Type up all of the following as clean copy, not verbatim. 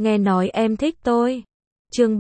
nghe nói em thích tôi. Chương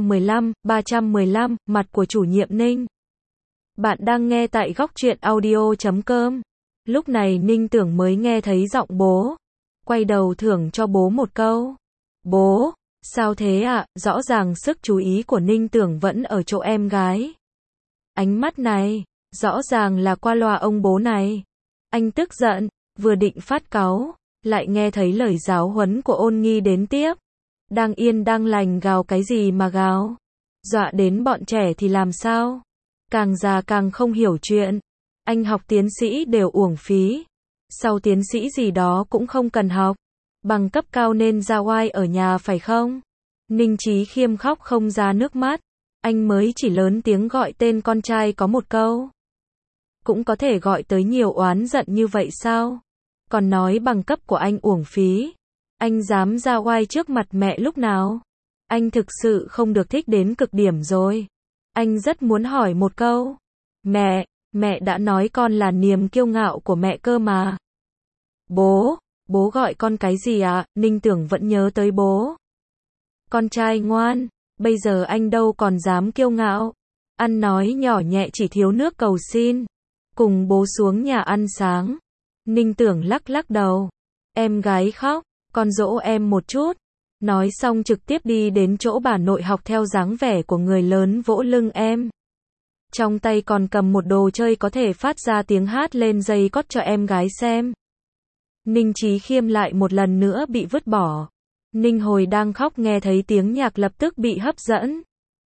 315, mặt của chủ nhiệm Ninh. Bạn đang nghe tại góc truyện audio.com. Lúc này Ninh Tưởng mới nghe thấy giọng bố. Quay đầu thưởng cho bố một câu. Bố, sao thế ạ? Rõ ràng sức chú ý của Ninh Tưởng vẫn ở chỗ em gái. Ánh mắt này, rõ ràng là qua loa ông bố này. Anh tức giận, vừa định phát cáu, lại nghe thấy lời giáo huấn của Ôn Nghi đến tiếp. Đang yên đang lành gào cái gì mà gào? Dọa đến bọn trẻ thì làm sao? Càng già càng không hiểu chuyện. Anh học tiến sĩ đều uổng phí. Sau tiến sĩ gì đó cũng không cần học. Bằng cấp cao nên ra oai ở nhà phải không? Ninh Chí Khiêm khóc không ra nước mắt. Anh mới chỉ lớn tiếng gọi tên con trai có một câu. Cũng có thể gọi tới nhiều oán giận như vậy sao? Còn nói bằng cấp của anh uổng phí. Anh dám ra oai trước mặt mẹ lúc nào? Anh thực sự không được thích đến cực điểm rồi. Anh rất muốn hỏi một câu. Mẹ đã nói con là niềm kiêu ngạo của mẹ cơ mà. Bố gọi con cái gì ạ? Ninh Tưởng vẫn nhớ tới bố. Con trai ngoan, bây giờ anh đâu còn dám kiêu ngạo. Ăn nói nhỏ nhẹ chỉ thiếu nước cầu xin. Cùng bố xuống nhà ăn sáng. Ninh Tưởng lắc đầu. Em gái khóc, con dỗ em một chút. Nói xong trực tiếp đi đến chỗ bà nội học theo dáng vẻ của người lớn vỗ lưng em. Trong tay còn cầm một đồ chơi có thể phát ra tiếng hát lên dây cót cho em gái xem. Ninh Chí Khiêm lại một lần nữa bị vứt bỏ. Ninh Hồi đang khóc nghe thấy tiếng nhạc lập tức bị hấp dẫn.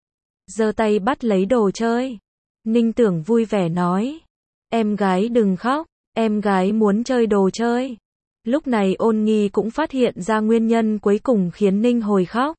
Giơ tay bắt lấy đồ chơi. Ninh Tưởng vui vẻ nói. Em gái đừng khóc, em gái muốn chơi đồ chơi. Lúc này Ôn Nghi cũng phát hiện ra nguyên nhân cuối cùng khiến Ninh Hồi khóc.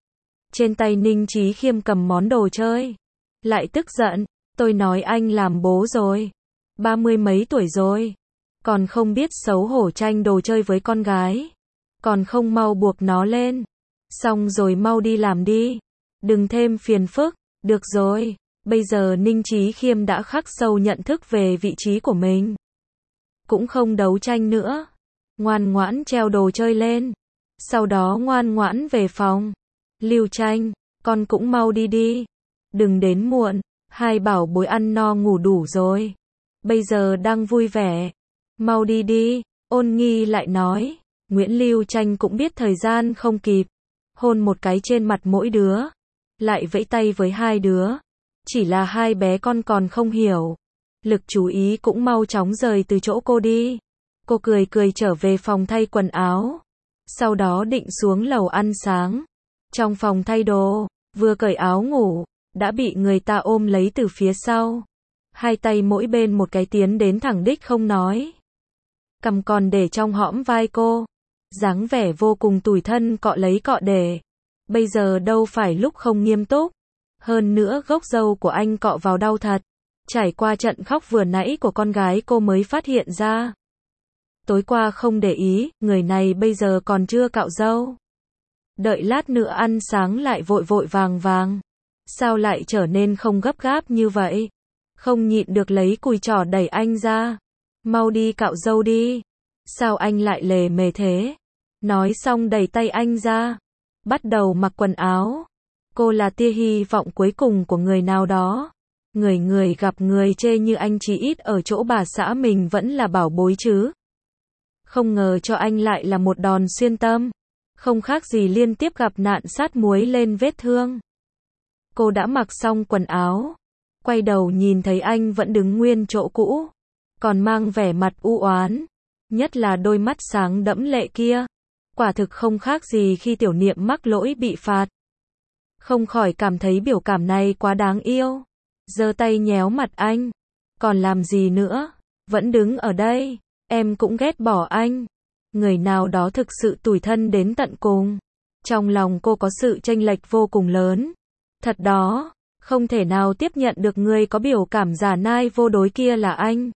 Trên tay Ninh Chí Khiêm cầm món đồ chơi. Lại tức giận, tôi nói anh làm bố rồi. 30 mấy tuổi rồi. Còn không biết xấu hổ tranh đồ chơi với con gái. Còn không mau buộc nó lên. Xong rồi mau đi làm đi. Đừng thêm phiền phức. Được rồi. Bây giờ Ninh Chí Khiêm đã khắc sâu nhận thức về vị trí của mình. Cũng không đấu tranh nữa. Ngoan ngoãn treo đồ chơi lên. Sau đó ngoan ngoãn về phòng. Lưu Tranh, con cũng mau đi đi. Đừng đến muộn. Hai bảo bối ăn no ngủ đủ rồi. Bây giờ đang vui vẻ. Mau đi đi. Ôn Nghi lại nói. Nguyễn Lưu Tranh cũng biết thời gian không kịp. Hôn một cái trên mặt mỗi đứa. Lại vẫy tay với hai đứa. Chỉ là hai bé con còn không hiểu. Lực chú ý cũng mau chóng rời từ chỗ cô đi. Cô cười trở về phòng thay quần áo. Sau đó định xuống lầu ăn sáng. Trong phòng thay đồ, vừa cởi áo ngủ, đã bị người ta ôm lấy từ phía sau. Hai tay mỗi bên một cái tiến đến thẳng đích không nói. Cầm còn để trong hõm vai cô. Dáng vẻ vô cùng tủi thân cọ lấy cọ để. Bây giờ đâu phải lúc không nghiêm túc. Hơn nữa gốc râu của anh cọ vào đau thật. Trải qua trận khóc vừa nãy của con gái cô mới phát hiện ra. Tối qua không để ý, người này bây giờ còn chưa cạo râu. Đợi lát nữa ăn sáng lại vội vàng. Sao lại trở nên không gấp gáp như vậy? Không nhịn được lấy cùi trỏ đẩy anh ra. Mau đi cạo râu đi. Sao anh lại lề mề thế? Nói xong đẩy tay anh ra. Bắt đầu mặc quần áo. Cô là tia hy vọng cuối cùng của người nào đó. Người gặp người chê như anh chỉ ít ở chỗ bà xã mình vẫn là bảo bối chứ. Không ngờ cho anh lại là một đòn xuyên tâm. Không khác gì liên tiếp gặp nạn sát muối lên vết thương. Cô đã mặc xong quần áo. Quay đầu nhìn thấy anh vẫn đứng nguyên chỗ cũ. Còn mang vẻ mặt u oán. Nhất là đôi mắt sáng đẫm lệ kia. Quả thực không khác gì khi Tiểu Niệm mắc lỗi bị phạt. Không khỏi cảm thấy biểu cảm này quá đáng yêu. Giơ tay nhéo mặt anh. Còn làm gì nữa? Vẫn đứng ở đây. Em cũng ghét bỏ anh. Người nào đó thực sự tủi thân đến tận cùng. Trong lòng cô có sự chênh lệch vô cùng lớn. Thật đó, không thể nào tiếp nhận được người có biểu cảm giả nai vô đối kia là anh.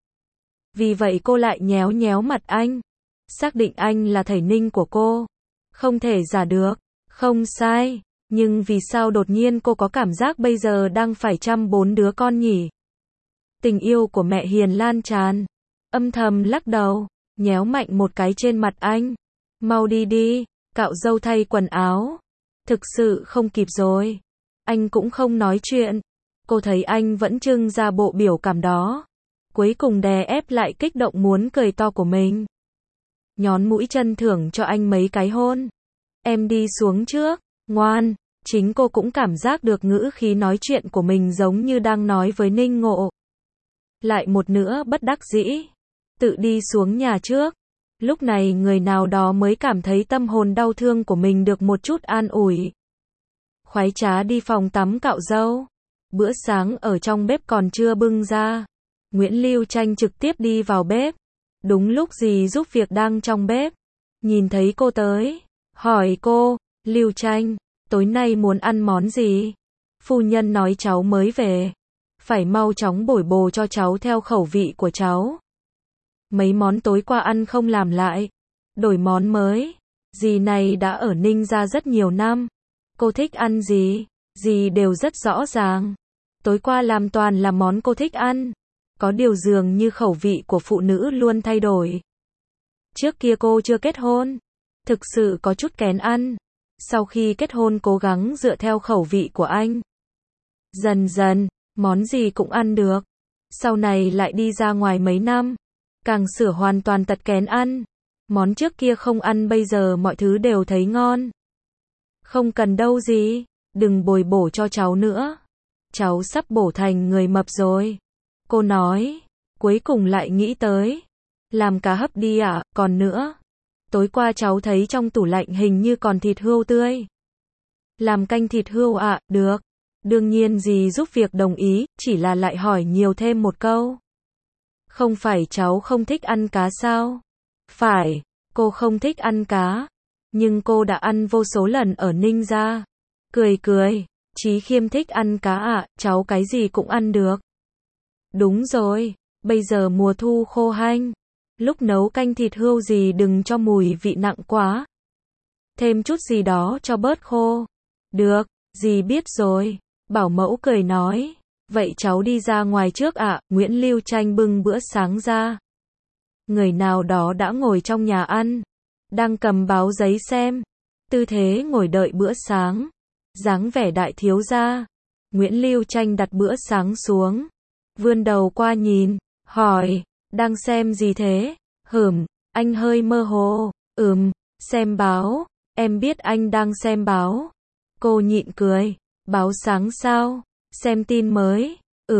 Vì vậy cô lại nhéo mặt anh. Xác định anh là thầy Ninh của cô. Không thể giả được. Không sai. Nhưng vì sao đột nhiên cô có cảm giác bây giờ đang phải chăm 4 đứa con nhỉ? Tình yêu của mẹ hiền lan tràn. Âm thầm lắc đầu, nhéo mạnh một cái trên mặt anh. Mau đi đi, cạo râu thay quần áo. Thực sự không kịp rồi. Anh cũng không nói chuyện. Cô thấy anh vẫn trưng ra bộ biểu cảm đó. Cuối cùng đè ép lại kích động muốn cười to của mình. Nhón mũi chân thưởng cho anh mấy cái hôn. Em đi xuống trước, ngoan. Chính cô cũng cảm giác được ngữ khí nói chuyện của mình giống như đang nói với Ninh Ngộ. Lại một nữa bất đắc dĩ. Tự đi xuống nhà trước. Lúc này người nào đó mới cảm thấy tâm hồn đau thương của mình được một chút an ủi. Khoái trá đi phòng tắm cạo râu. Bữa sáng ở trong bếp còn chưa bưng ra. Nguyễn Lưu Tranh trực tiếp đi vào bếp. Đúng lúc dì giúp việc đang trong bếp. Nhìn thấy cô tới. Hỏi cô, Lưu Tranh, tối nay muốn ăn món gì? Phu nhân nói cháu mới về. Phải mau chóng bồi bổ cho cháu theo khẩu vị của cháu. Mấy món tối qua ăn không làm lại. Đổi món mới. Dì này đã ở Ninh gia rất nhiều năm. Cô thích ăn gì? Dì đều rất rõ ràng. Tối qua làm toàn là món cô thích ăn. Có điều dường như khẩu vị của phụ nữ luôn thay đổi. Trước kia cô chưa kết hôn. Thực sự có chút kén ăn. Sau khi kết hôn cố gắng dựa theo khẩu vị của anh. Dần dần, món gì cũng ăn được. Sau này lại đi ra ngoài mấy năm. Càng sửa hoàn toàn tật kén ăn. Món trước kia không ăn bây giờ mọi thứ đều thấy ngon. Không cần đâu gì. Đừng bồi bổ cho cháu nữa. Cháu sắp bổ thành người mập rồi. Cô nói. Cuối cùng lại nghĩ tới. Làm cá hấp đi ạ, còn nữa. Tối qua cháu thấy trong tủ lạnh hình như còn thịt hươu tươi. Làm canh thịt hươu ạ, được. Đương nhiên dì giúp việc đồng ý, chỉ là lại hỏi nhiều thêm một câu. Không phải cháu không thích ăn cá sao? Phải, cô không thích ăn cá. Nhưng cô đã ăn vô số lần ở Ninh gia. Cười cười, Chí Khiêm thích ăn cá ạ, cháu cái gì cũng ăn được. Đúng rồi, bây giờ mùa thu khô hanh. Lúc nấu canh thịt hươu gì đừng cho mùi vị nặng quá. Thêm chút gì đó cho bớt khô. Được, dì biết rồi. Bảo mẫu cười nói. Vậy cháu đi ra ngoài trước ạ. Nguyễn Lưu Tranh bưng bữa sáng ra. Người nào đó đã ngồi trong nhà ăn. Đang cầm báo giấy xem. Tư thế ngồi đợi bữa sáng. Dáng vẻ đại thiếu gia. Nguyễn Lưu Tranh đặt bữa sáng xuống. Vươn đầu qua nhìn. Hỏi. Đang xem gì thế? Anh hơi mơ hồ. Xem báo. Em biết anh đang xem báo. Cô nhịn cười. Báo sáng sao? Xem tin mới.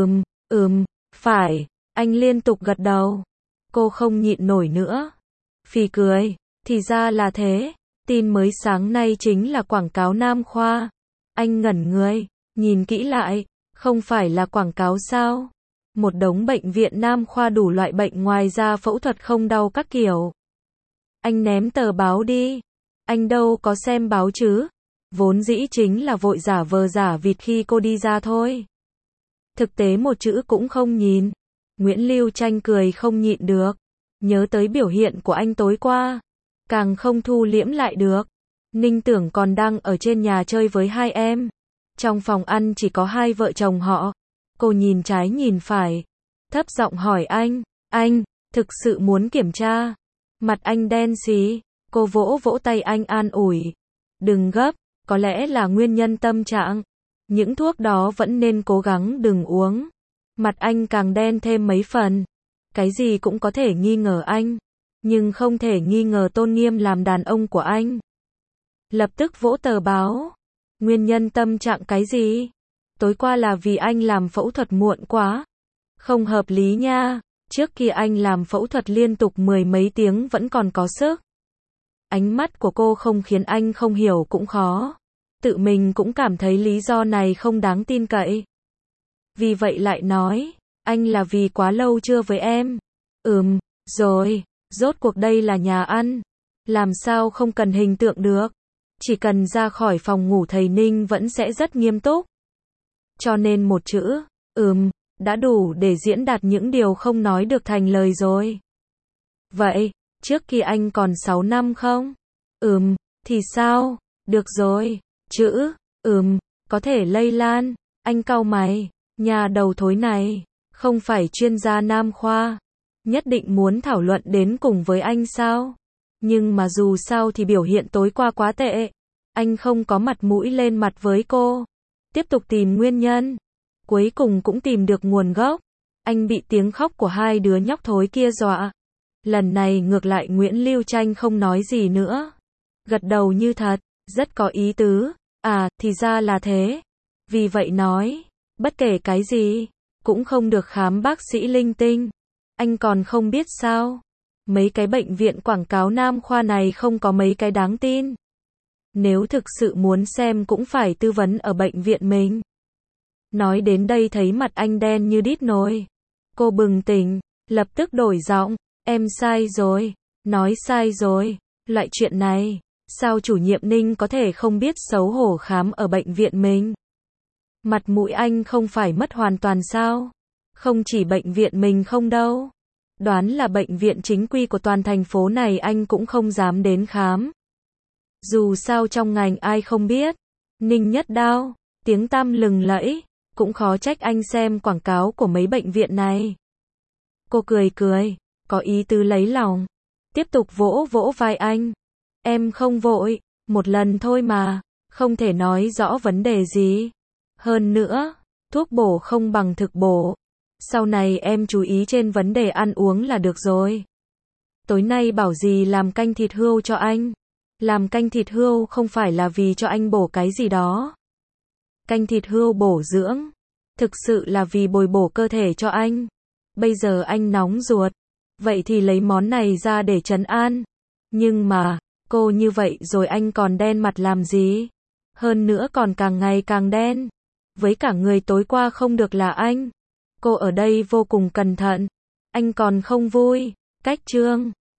Phải. Anh liên tục gật đầu. Cô không nhịn nổi nữa. Phì cười. Thì ra là thế. Tin mới sáng nay chính là quảng cáo Nam Khoa. Anh ngẩn người. Nhìn kỹ lại. Không phải là quảng cáo sao? Một đống bệnh viện Nam Khoa đủ loại bệnh ngoài ra phẫu thuật không đau các kiểu. Anh ném tờ báo đi. Anh đâu có xem báo chứ. Vốn dĩ chính là vội giả vờ giả vịt khi cô đi ra thôi. Thực tế một chữ cũng không nhìn. Nguyễn Lưu Tranh cười không nhịn được. Nhớ tới biểu hiện của anh tối qua. Càng không thu liễm lại được. Ninh Tưởng còn đang ở trên nhà chơi với hai em. Trong phòng ăn chỉ có hai vợ chồng họ. Cô nhìn trái nhìn phải. Thấp giọng hỏi anh, thực sự muốn kiểm tra. Mặt anh đen xí. Cô vỗ vỗ tay anh an ủi. Đừng gấp, có lẽ là nguyên nhân tâm trạng. Những thuốc đó vẫn nên cố gắng đừng uống. Mặt anh càng đen thêm mấy phần. Cái gì cũng có thể nghi ngờ anh. Nhưng không thể nghi ngờ tôn nghiêm làm đàn ông của anh. Lập tức vỗ tờ báo. Nguyên nhân tâm trạng cái gì? Tối qua là vì anh làm phẫu thuật muộn quá. Không hợp lý nha. Trước kia anh làm phẫu thuật liên tục 10 mấy tiếng vẫn còn có sức. Ánh mắt của cô không khiến anh không hiểu cũng khó. Tự mình cũng cảm thấy lý do này không đáng tin cậy. Vì vậy lại nói, anh là vì quá lâu chưa với em. Rồi, rốt cuộc đây là nhà ăn. Làm sao không cần hình tượng được. Chỉ cần ra khỏi phòng ngủ thầy Ninh vẫn sẽ rất nghiêm túc. Cho nên một chữ, đã đủ để diễn đạt những điều không nói được thành lời rồi. Vậy, trước khi anh còn 6 năm không? Thì sao? Được rồi, chữ, có thể lây lan. Anh cau mày, nhà đầu thối này, không phải chuyên gia Nam Khoa. Nhất định muốn thảo luận đến cùng với anh sao? Nhưng mà dù sao thì biểu hiện tối qua quá tệ. Anh không có mặt mũi lên mặt với cô. Tiếp tục tìm nguyên nhân. Cuối cùng cũng tìm được nguồn gốc. Anh bị tiếng khóc của hai đứa nhóc thối kia dọa. Lần này ngược lại Nguyễn Lưu Tranh không nói gì nữa. Gật đầu như thật, rất có ý tứ. À, thì ra là thế. Vì vậy nói, bất kể cái gì, cũng không được khám bác sĩ linh tinh. Anh còn không biết sao. Mấy cái bệnh viện quảng cáo nam khoa này không có mấy cái đáng tin. Nếu thực sự muốn xem cũng phải tư vấn ở bệnh viện mình. Nói đến đây thấy mặt anh đen như đít nồi. Cô bừng tỉnh, lập tức đổi giọng. Em sai rồi. Nói sai rồi. Loại chuyện này, sao chủ nhiệm Ninh có thể không biết xấu hổ khám ở bệnh viện mình? Mặt mũi anh không phải mất hoàn toàn sao? Không chỉ bệnh viện mình không đâu. Đoán là bệnh viện chính quy của toàn thành phố này anh cũng không dám đến khám. Dù sao trong ngành ai không biết. Ninh Nhất Đao, tiếng tăm lừng lẫy, cũng khó trách anh xem quảng cáo của mấy bệnh viện này. Cô cười cười, có ý tứ lấy lòng. Tiếp tục vỗ vỗ vai anh. Em không vội, một lần thôi mà, không thể nói rõ vấn đề gì. Hơn nữa, thuốc bổ không bằng thực bổ. Sau này em chú ý trên vấn đề ăn uống là được rồi. Tối nay bảo gì làm canh thịt hươu cho anh. Làm canh thịt hươu không phải là vì cho anh bổ cái gì đó. Canh thịt hươu bổ dưỡng. Thực sự là vì bồi bổ cơ thể cho anh. Bây giờ anh nóng ruột. Vậy thì lấy món này ra để trấn an. Nhưng mà, cô như vậy rồi anh còn đen mặt làm gì? Hơn nữa còn càng ngày càng đen. Với cả người tối qua không được là anh. Cô ở đây vô cùng cẩn thận. Anh còn không vui. Cách trương.